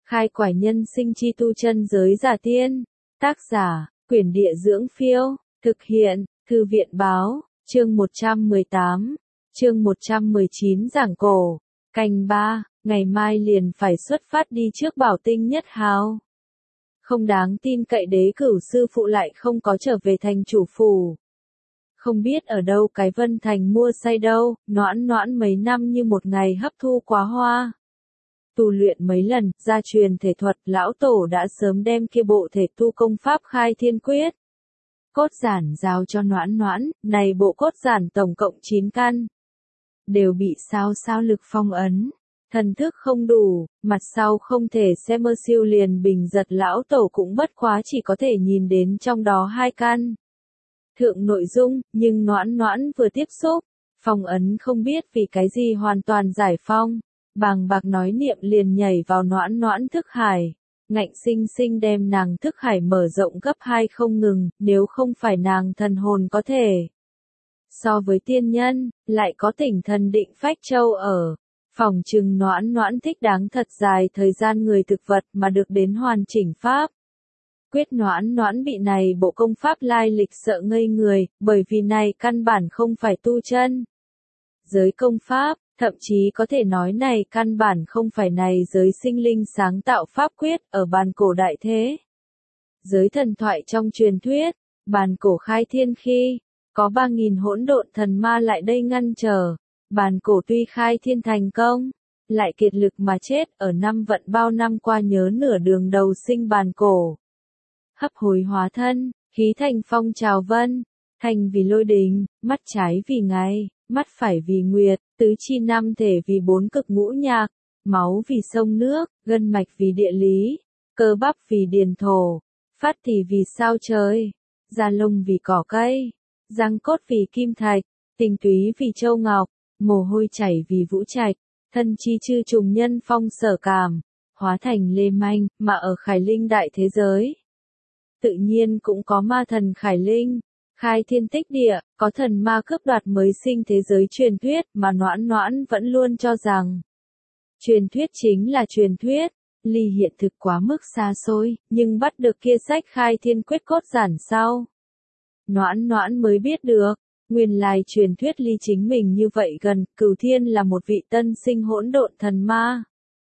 Khai quải nhân sinh chi tu chân giới giả tiên. Tác giả, Quyển Địa Dưỡng Phiêu. Thực hiện, Thư viện Báo. Chương 118. Chương 119 giảng cổ. Canh 3, ngày mai liền phải xuất phát đi trước Bảo Tinh Nhất Hào. Không đáng tin cậy đế cửu sư phụ lại không có trở về thành chủ phủ. Không biết ở đâu cái Vân Thành mua say đâu, noãn noãn mấy năm như một ngày hấp thu quá hoa. Tu luyện mấy lần, gia truyền thể thuật, lão tổ đã sớm đem kia bộ thể tu công pháp khai thiên quyết. Cốt giản giao cho noãn noãn, này bộ cốt giản tổng cộng 9 căn. Đều bị sao lực phong ấn. Thần thức không đủ, mặt sau không thể xem mơ siêu liền bình giật lão tổ cũng bất quá chỉ có thể nhìn đến trong đó 2 căn. Thượng nội dung, nhưng noãn noãn vừa tiếp xúc, phong ấn không biết vì cái gì hoàn toàn giải phong. Bàng bạc nói niệm liền nhảy vào noãn noãn thức hải, ngạnh sinh sinh đem nàng thức hải mở rộng gấp 2 không ngừng, nếu không phải nàng thần hồn có thể. So với tiên nhân, lại có tỉnh thần định phách châu ở. Phòng trừng noãn noãn thích đáng thật dài thời gian người thực vật mà được đến hoàn chỉnh pháp. Quyết noãn noãn bị này bộ công pháp lai lịch sợ ngây người, bởi vì này căn bản không phải tu chân giới công pháp, thậm chí có thể nói này căn bản không phải này giới sinh linh sáng tạo pháp quyết ở bàn cổ đại thế. Giới thần thoại trong truyền thuyết, bàn cổ khai thiên khi, có 3.000 hỗn độn thần ma lại đây ngăn trở, bàn cổ tuy khai thiên thành công, lại kiệt lực mà chết ở năm vận bao năm qua nhớ nửa đường đầu sinh bàn cổ. Hấp hối hóa thân, khí thành phong trào vân, thành vì lôi đình, mắt trái vì ngày, mắt phải vì nguyệt, tứ chi năm thể vì 4 cực ngũ nhạc, máu vì sông nước, gân mạch vì địa lý, cơ bắp vì điền thổ, phát thì vì sao trời, da lông vì cỏ cây, răng cốt vì kim thạch, tinh túy vì châu ngọc, mồ hôi chảy vì vũ trạch, thân chi chư trùng nhân phong sở cảm, hóa thành lê manh, mà ở Khải Linh đại thế giới. Tự nhiên cũng có ma thần Khải Linh, khai thiên tích địa, có thần ma cướp đoạt mới sinh thế giới truyền thuyết mà noãn noãn vẫn luôn cho rằng. Truyền thuyết chính là truyền thuyết, ly hiện thực quá mức xa xôi, nhưng bắt được kia sách khai thiên quyết cốt giản sau. Noãn noãn mới biết được, nguyên lai truyền thuyết ly chính mình như vậy gần, Cửu Thiên là một vị tân sinh hỗn độn thần ma.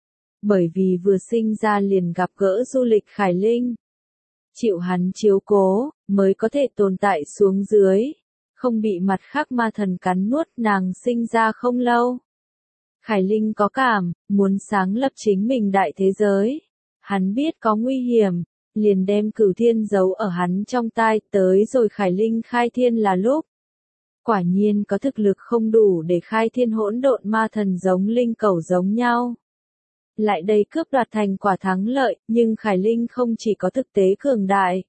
Bởi vì vừa sinh ra liền gặp gỡ du lịch Khải Linh. Chịu hắn chiếu cố, mới có thể tồn tại xuống dưới, không bị mặt khác ma thần cắn nuốt nàng sinh ra không lâu. Khải Linh có cảm, muốn sáng lập chính mình đại thế giới. Hắn biết có nguy hiểm, liền đem Cửu Thiên giấu ở hắn trong tai, tới rồi Khải Linh khai thiên là lúc. Quả nhiên có thực lực không đủ để khai thiên hỗn độn ma thần giống linh cẩu giống nhau. Lại đây cướp đoạt thành quả thắng lợi, nhưng Khải Linh không chỉ có thực tế cường đại.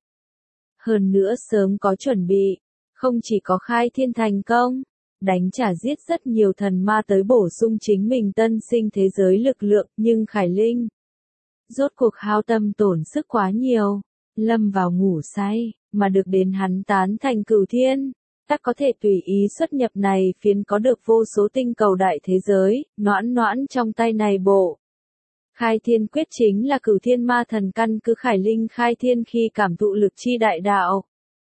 Hơn nữa sớm có chuẩn bị, không chỉ có khai thiên thành công, đánh trả giết rất nhiều thần ma tới bổ sung chính mình tân sinh thế giới lực lượng, nhưng Khải Linh rốt cuộc hao tâm tổn sức quá nhiều, lâm vào ngủ say, mà được đến hắn tán thành Cửu Thiên. Ta có thể tùy ý xuất nhập này phiến có được vô số tinh cầu đại thế giới, noãn noãn trong tay này bộ. Khai thiên quyết chính là Cửu Thiên ma thần căn cứ Khải Linh khai thiên khi cảm thụ lực chi đại đạo.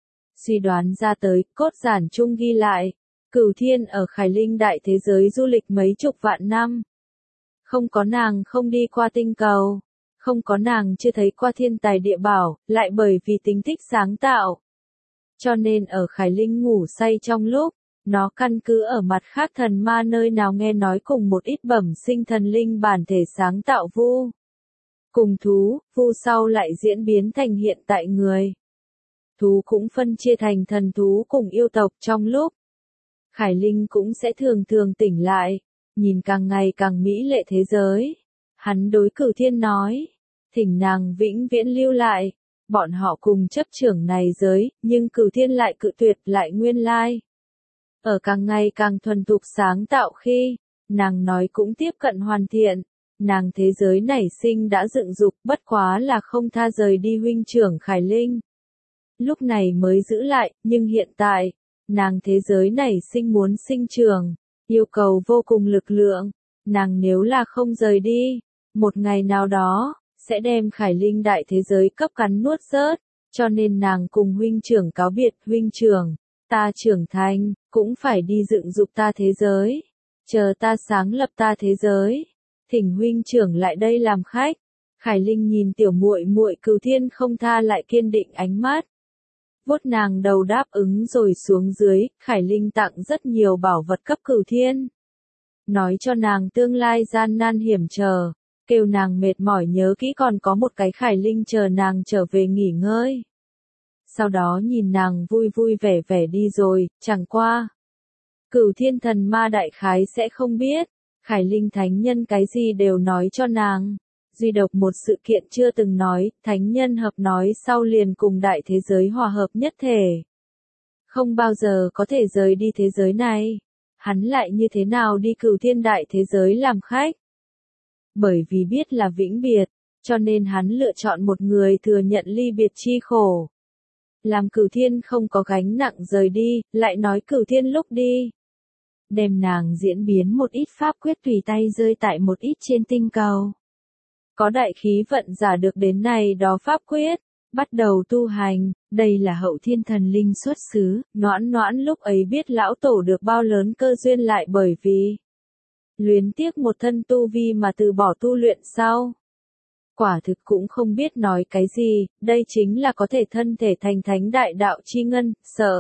Suy đoán ra tới, cốt giản chung ghi lại, Cửu Thiên ở Khải Linh đại thế giới du lịch mấy chục vạn năm. Không có nàng không đi qua tinh cầu, không có nàng chưa thấy qua thiên tài địa bảo, lại bởi vì tính thích sáng tạo. Cho nên ở Khải Linh ngủ say trong lúc, nó căn cứ ở mặt khác thần ma nơi nào nghe nói cùng một ít bẩm sinh thần linh bản thể sáng tạo vu. Cùng thú, vu sau lại diễn biến thành hiện tại người. Thú cũng phân chia thành thần thú cùng yêu tộc trong lúc. Khải Linh cũng sẽ thường thường tỉnh lại, nhìn càng ngày càng mỹ lệ thế giới. Hắn đối Cửu Thiên nói, thỉnh nàng vĩnh viễn lưu lại. Bọn họ cùng chấp trưởng này giới, nhưng Cửu Thiên lại cự tuyệt lại nguyên lai. Ở càng ngày càng thuần thục sáng tạo khi, nàng nói cũng tiếp cận hoàn thiện, nàng thế giới nảy sinh đã dựng dục bất quá là không tha rời đi huynh trưởng Khải Linh. Lúc này mới giữ lại, nhưng hiện tại, nàng thế giới nảy sinh muốn sinh trưởng, yêu cầu vô cùng lực lượng, nàng nếu là không rời đi, một ngày nào đó, sẽ đem Khải Linh đại thế giới cấp cắn nuốt rớt, cho nên nàng cùng huynh trưởng cáo biệt, huynh trưởng, ta trưởng thành, cũng phải đi dựng dục ta thế giới, chờ ta sáng lập ta thế giới, thỉnh huynh trưởng lại đây làm khách. Khải Linh nhìn tiểu muội muội Cửu Thiên không tha lại kiên định ánh mắt. Vuốt nàng đầu đáp ứng rồi xuống dưới, Khải Linh tặng rất nhiều bảo vật cấp Cửu Thiên. Nói cho nàng tương lai gian nan hiểm trở, kêu nàng mệt mỏi nhớ kỹ còn có một cái Khải Linh chờ nàng trở về nghỉ ngơi. Sau đó nhìn nàng vui vui vẻ vẻ đi rồi, chẳng qua. Cửu Thiên thần ma đại khái sẽ không biết, Khải Linh thánh nhân cái gì đều nói cho nàng. Duy độc một sự kiện chưa từng nói, thánh nhân hợp nói sau liền cùng đại thế giới hòa hợp nhất thể. Không bao giờ có thể rời đi thế giới này. Hắn lại như thế nào đi Cửu Thiên đại thế giới làm khách? Bởi vì biết là vĩnh biệt, cho nên hắn lựa chọn một người thừa nhận ly biệt chi khổ. Làm Cửu Thiên không có gánh nặng rời đi, lại nói Cửu Thiên lúc đi. Đem nàng diễn biến một ít pháp quyết tùy tay rơi tại một ít trên tinh cầu. Có đại khí vận giả được đến này đó pháp quyết, bắt đầu tu hành, đây là hậu thiên thần linh xuất xứ, noãn noãn lúc ấy biết lão tổ được bao lớn cơ duyên lại bởi vì luyến tiếc một thân tu vi mà từ bỏ tu luyện sau. Quả thực cũng không biết nói cái gì, đây chính là có thể thân thể thành thánh đại đạo chi ngân, sợ.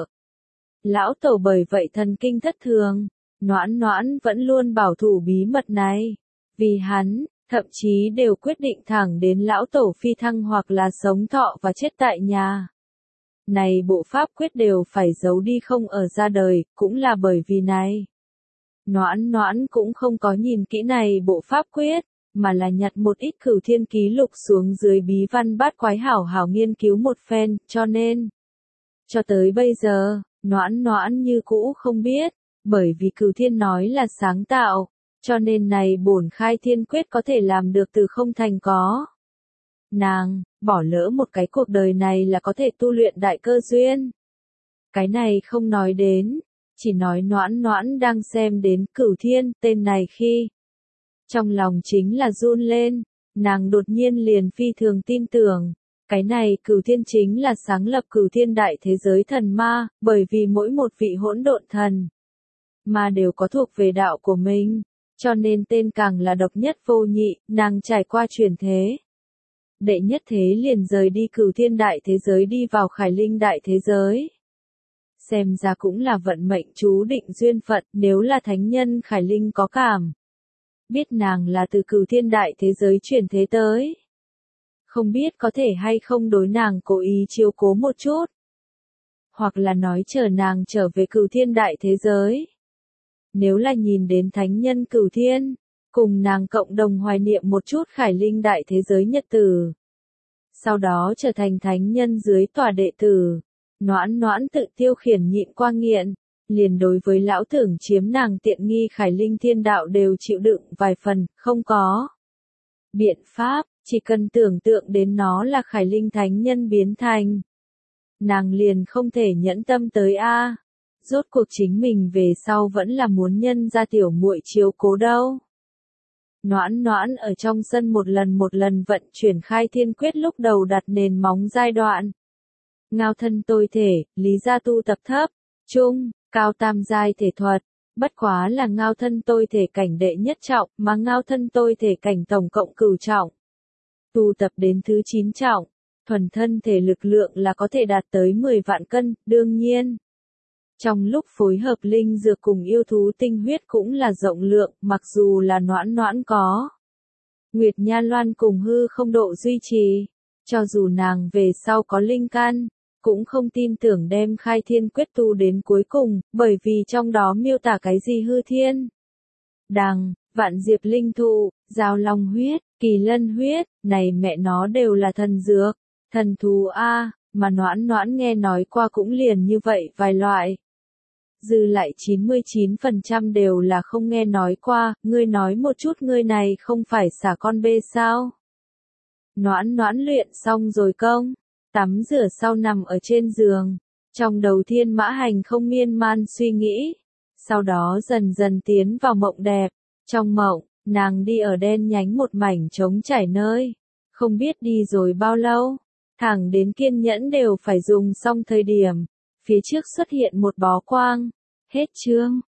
Lão tổ bởi vậy thần kinh thất thường, noãn noãn vẫn luôn bảo thủ bí mật này, vì hắn. Thậm chí đều quyết định thẳng đến lão tổ phi thăng hoặc là sống thọ và chết tại nhà. Này bộ pháp quyết đều phải giấu đi không ở ra đời, cũng là bởi vì này. Noãn noãn cũng không có nhìn kỹ này bộ pháp quyết, mà là nhặt một ít Cửu Thiên ký lục xuống dưới bí văn bát quái hảo hảo nghiên cứu một phen, cho nên. Cho tới bây giờ, noãn noãn như cũ không biết, bởi vì Cửu Thiên nói là sáng tạo. Cho nên này bổn khai thiên quyết có thể làm được từ không thành có. Nàng, bỏ lỡ một cái cuộc đời này là có thể tu luyện đại cơ duyên. Cái này không nói đến, chỉ nói noãn noãn đang xem đến Cửu Thiên tên này khi. Trong lòng chính là run lên, nàng đột nhiên liền phi thường tin tưởng. Cái này Cửu Thiên chính là sáng lập Cửu Thiên đại thế giới thần ma, bởi vì mỗi một vị hỗn độn thần mà đều có thuộc về đạo của mình. Cho nên tên càng là độc nhất vô nhị, nàng trải qua chuyển thế. Đệ nhất thế liền rời đi Cửu Thiên đại thế giới đi vào Khải Linh đại thế giới. Xem ra cũng là vận mệnh chú định duyên phận, nếu là thánh nhân Khải Linh có cảm. Biết nàng là từ Cửu Thiên đại thế giới chuyển thế tới. Không biết có thể hay không đối nàng cố ý chiếu cố một chút. Hoặc là nói chờ nàng trở về Cửu Thiên đại thế giới. Nếu là nhìn đến thánh nhân Cửu Thiên, cùng nàng cộng đồng hoài niệm một chút Khải Linh đại thế giới nhật tử. Sau đó trở thành thánh nhân dưới tòa đệ tử, noãn noãn tự tiêu khiển nhịn qua nghiện, liền đối với lão tưởng chiếm nàng tiện nghi Khải Linh thiên đạo đều chịu đựng vài phần, không có biện pháp, chỉ cần tưởng tượng đến nó là Khải Linh thánh nhân biến thành. Nàng liền không thể nhẫn tâm tới a. Rốt cuộc chính mình về sau vẫn là muốn nhân ra tiểu muội chiếu cố đâu. Noãn noãn ở trong sân một lần vận chuyển khai thiên quyết lúc đầu đặt nền móng giai đoạn. Ngao thân tôi thể, lý gia tu tập thấp, trung, cao tam giai thể thuật, bất quá là ngao thân tôi thể cảnh đệ nhất trọng, mà ngao thân tôi thể cảnh tổng cộng cửu trọng. Tu tập đến thứ 9 trọng, thuần thân thể lực lượng là có thể đạt tới 10 vạn cân, đương nhiên. Trong lúc phối hợp linh dược cùng yêu thú tinh huyết cũng là rộng lượng, mặc dù là noãn noãn có. Nguyệt Nha Loan cùng hư không độ duy trì, cho dù nàng về sau có linh căn, cũng không tin tưởng đem khai thiên quyết tu đến cuối cùng, bởi vì trong đó miêu tả cái gì hư thiên. Đằng, vạn diệp linh thụ, giao long huyết, kỳ lân huyết, này mẹ nó đều là thần dược, thần thú a, mà noãn noãn nghe nói qua cũng liền như vậy vài loại. Dư lại 99% đều là không nghe nói qua, ngươi nói một chút ngươi này không phải xả con bê sao? Noãn noãn luyện xong rồi công, tắm rửa sau nằm ở trên giường, trong đầu thiên mã hành không miên man suy nghĩ, sau đó dần dần tiến vào mộng đẹp, trong mộng, nàng đi ở đen nhánh một mảnh trống trải nơi, Không biết đi rồi bao lâu, thẳng đến kiên nhẫn đều phải dùng xong thời điểm, phía trước xuất hiện một bó quang. Hết chương.